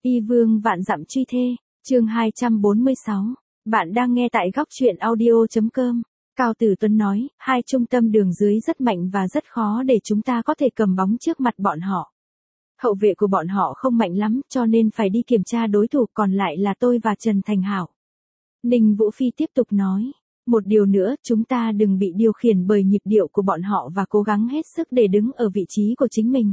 Y vương vạn dặm truy thê, chương 246. Bạn đang nghe tại góc truyện audio.com. Cao Tử Tuấn nói, hai trung tâm đường dưới rất mạnh và rất khó để chúng ta có thể cầm bóng trước mặt bọn họ. Hậu vệ của bọn họ không mạnh lắm cho nên phải đi kiểm tra đối thủ, còn lại là tôi và Trần Thành Hảo. Ninh Vũ Phi tiếp tục nói, một điều nữa, chúng ta đừng bị điều khiển bởi nhịp điệu của bọn họ và cố gắng hết sức để đứng ở vị trí của chính mình.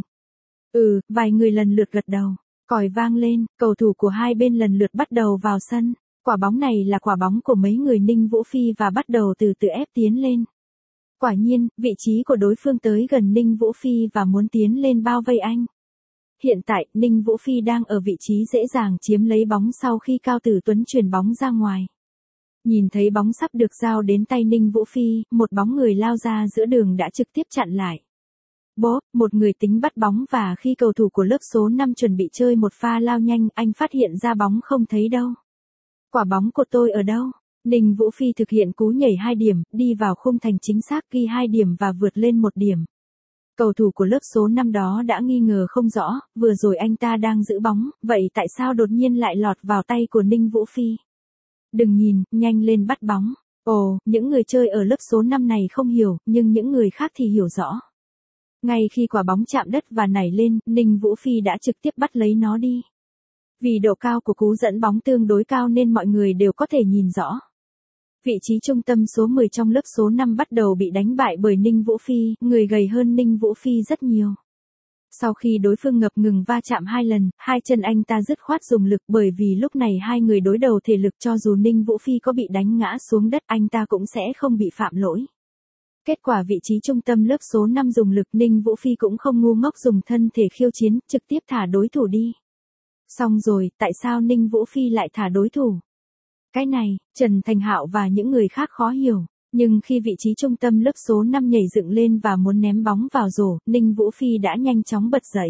Vài người lần lượt gật đầu. Còi vang lên, cầu thủ của hai bên lần lượt bắt đầu vào sân. Quả bóng này là quả bóng của mấy người Ninh Vũ Phi và bắt đầu từ từ ép tiến lên. Quả nhiên, vị trí của đối phương tới gần Ninh Vũ Phi và muốn tiến lên bao vây anh. Hiện tại, Ninh Vũ Phi đang ở vị trí dễ dàng chiếm lấy bóng sau khi Cao Tử Tuấn chuyền bóng ra ngoài. Nhìn thấy bóng sắp được giao đến tay Ninh Vũ Phi, một bóng người lao ra giữa đường đã trực tiếp chặn lại. Một người tính bắt bóng và khi cầu thủ của lớp số 5 chuẩn bị chơi một pha lao nhanh, anh phát hiện ra bóng không thấy đâu. Quả bóng của tôi ở đâu? Ninh Vũ Phi thực hiện cú nhảy 2 điểm, đi vào khung thành chính xác ghi 2 điểm và vượt lên 1 điểm. Cầu thủ của lớp số 5 đó đã nghi ngờ không rõ, vừa rồi anh ta đang giữ bóng, vậy tại sao đột nhiên lại lọt vào tay của Ninh Vũ Phi? Đừng nhìn, nhanh lên bắt bóng. Những người chơi ở lớp số 5 này không hiểu, nhưng những người khác thì hiểu rõ. Ngay khi quả bóng chạm đất và nảy lên, Ninh Vũ Phi đã trực tiếp bắt lấy nó đi. Vì độ cao của cú dẫn bóng tương đối cao nên mọi người đều có thể nhìn rõ. Vị trí trung tâm số 10 trong lớp số 5 bắt đầu bị đánh bại bởi Ninh Vũ Phi, người gầy hơn Ninh Vũ Phi rất nhiều. Sau khi đối phương ngập ngừng va chạm 2 lần, hai chân anh ta dứt khoát dùng lực, bởi vì lúc này hai người đối đầu thể lực, cho dù Ninh Vũ Phi có bị đánh ngã xuống đất anh ta cũng sẽ không bị phạm lỗi. Kết quả vị trí trung tâm lớp số 5 dùng lực, Ninh Vũ Phi cũng không ngu ngốc dùng thân thể khiêu chiến, trực tiếp thả đối thủ đi. Xong rồi, tại sao Ninh Vũ Phi lại thả đối thủ? Cái này, Trần Thành Hạo và những người khác khó hiểu. Nhưng khi vị trí trung tâm lớp số 5 nhảy dựng lên và muốn ném bóng vào rổ, Ninh Vũ Phi đã nhanh chóng bật dậy.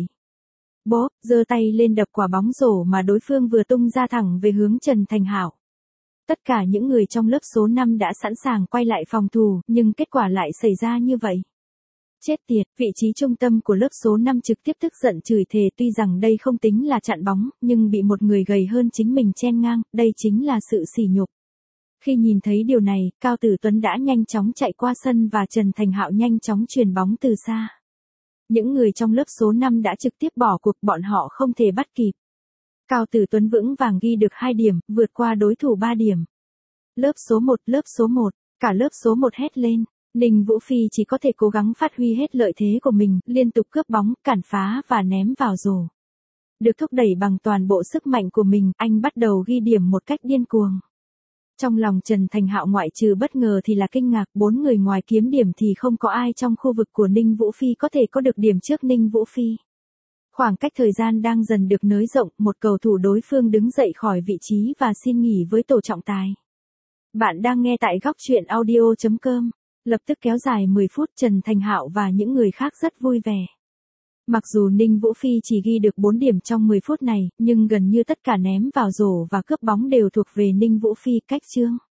Giơ tay lên đập quả bóng rổ mà đối phương vừa tung ra thẳng về hướng Trần Thành Hạo. Tất cả những người trong lớp số 5 đã sẵn sàng quay lại phòng thủ, nhưng kết quả lại xảy ra như vậy. Chết tiệt, vị trí trung tâm của lớp số 5 trực tiếp tức giận chửi thề, tuy rằng đây không tính là chặn bóng, nhưng bị một người gầy hơn chính mình chen ngang, đây chính là sự sỉ nhục. Khi nhìn thấy điều này, Cao Tử Tuấn đã nhanh chóng chạy qua sân và Trần Thành Hạo nhanh chóng chuyền bóng từ xa. Những người trong lớp số 5 đã trực tiếp bỏ cuộc, bọn họ không thể bắt kịp. Cao Tử Tuấn vững vàng ghi được 2 điểm, vượt qua đối thủ 3 điểm. Lớp số 1, cả lớp số 1 hét lên. Ninh Vũ Phi chỉ có thể cố gắng phát huy hết lợi thế của mình, liên tục cướp bóng, cản phá và ném vào rổ. Được thúc đẩy bằng toàn bộ sức mạnh của mình, anh bắt đầu ghi điểm một cách điên cuồng. Trong lòng Trần Thành Hạo ngoại trừ bất ngờ thì là kinh ngạc, 4 người ngoài kiếm điểm thì không có ai trong khu vực của Ninh Vũ Phi có thể có được điểm trước Ninh Vũ Phi. Khoảng cách thời gian đang dần được nới rộng, một cầu thủ đối phương đứng dậy khỏi vị trí và xin nghỉ với tổ trọng tài. Bạn đang nghe tại góc truyện audio.com. Lập tức kéo dài 10 phút, Trần Thành Hạo và những người khác rất vui vẻ. Mặc dù Ninh Vũ Phi chỉ ghi được 4 điểm trong 10 phút này, nhưng gần như tất cả ném vào rổ và cướp bóng đều thuộc về Ninh Vũ Phi. Cách chương